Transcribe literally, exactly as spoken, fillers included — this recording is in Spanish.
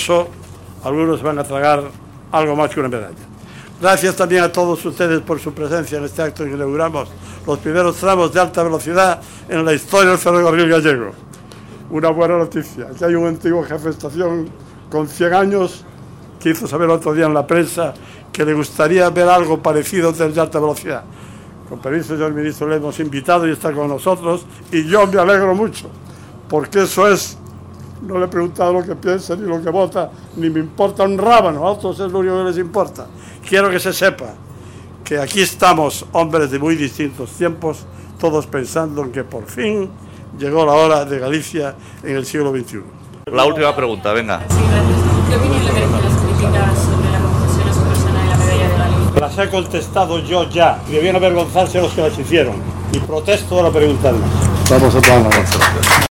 eso algunos van a tragar algo más que una medalla. Gracias también a todos ustedes por su presencia en este acto en que inauguramos los primeros tramos de alta velocidad en la historia del ferrocarril gallego. Una buena noticia, que hay un antiguo jefe de estación con cien años que hizo saber el otro día en la prensa que le gustaría ver algo parecido del de alta velocidad. Con permiso, señor ministro, le hemos invitado y está con nosotros, y yo me alegro mucho, porque eso es, no le he preguntado lo que piensa ni lo que vota, ni me importa un rábano, a otros es lo único que les importa. Quiero que se sepa que aquí estamos, hombres de muy distintos tiempos, todos pensando en que por fin llegó la hora de Galicia en el siglo veintiuno. La última pregunta, venga. Sí, gracias. ¿Qué opinión le merecen las críticas sobre la concesión a su persona y la medalla de la ley? Las he contestado yo ya, y debían avergonzarse los que las hicieron, y protesto de la pregunta. Vamos a tomar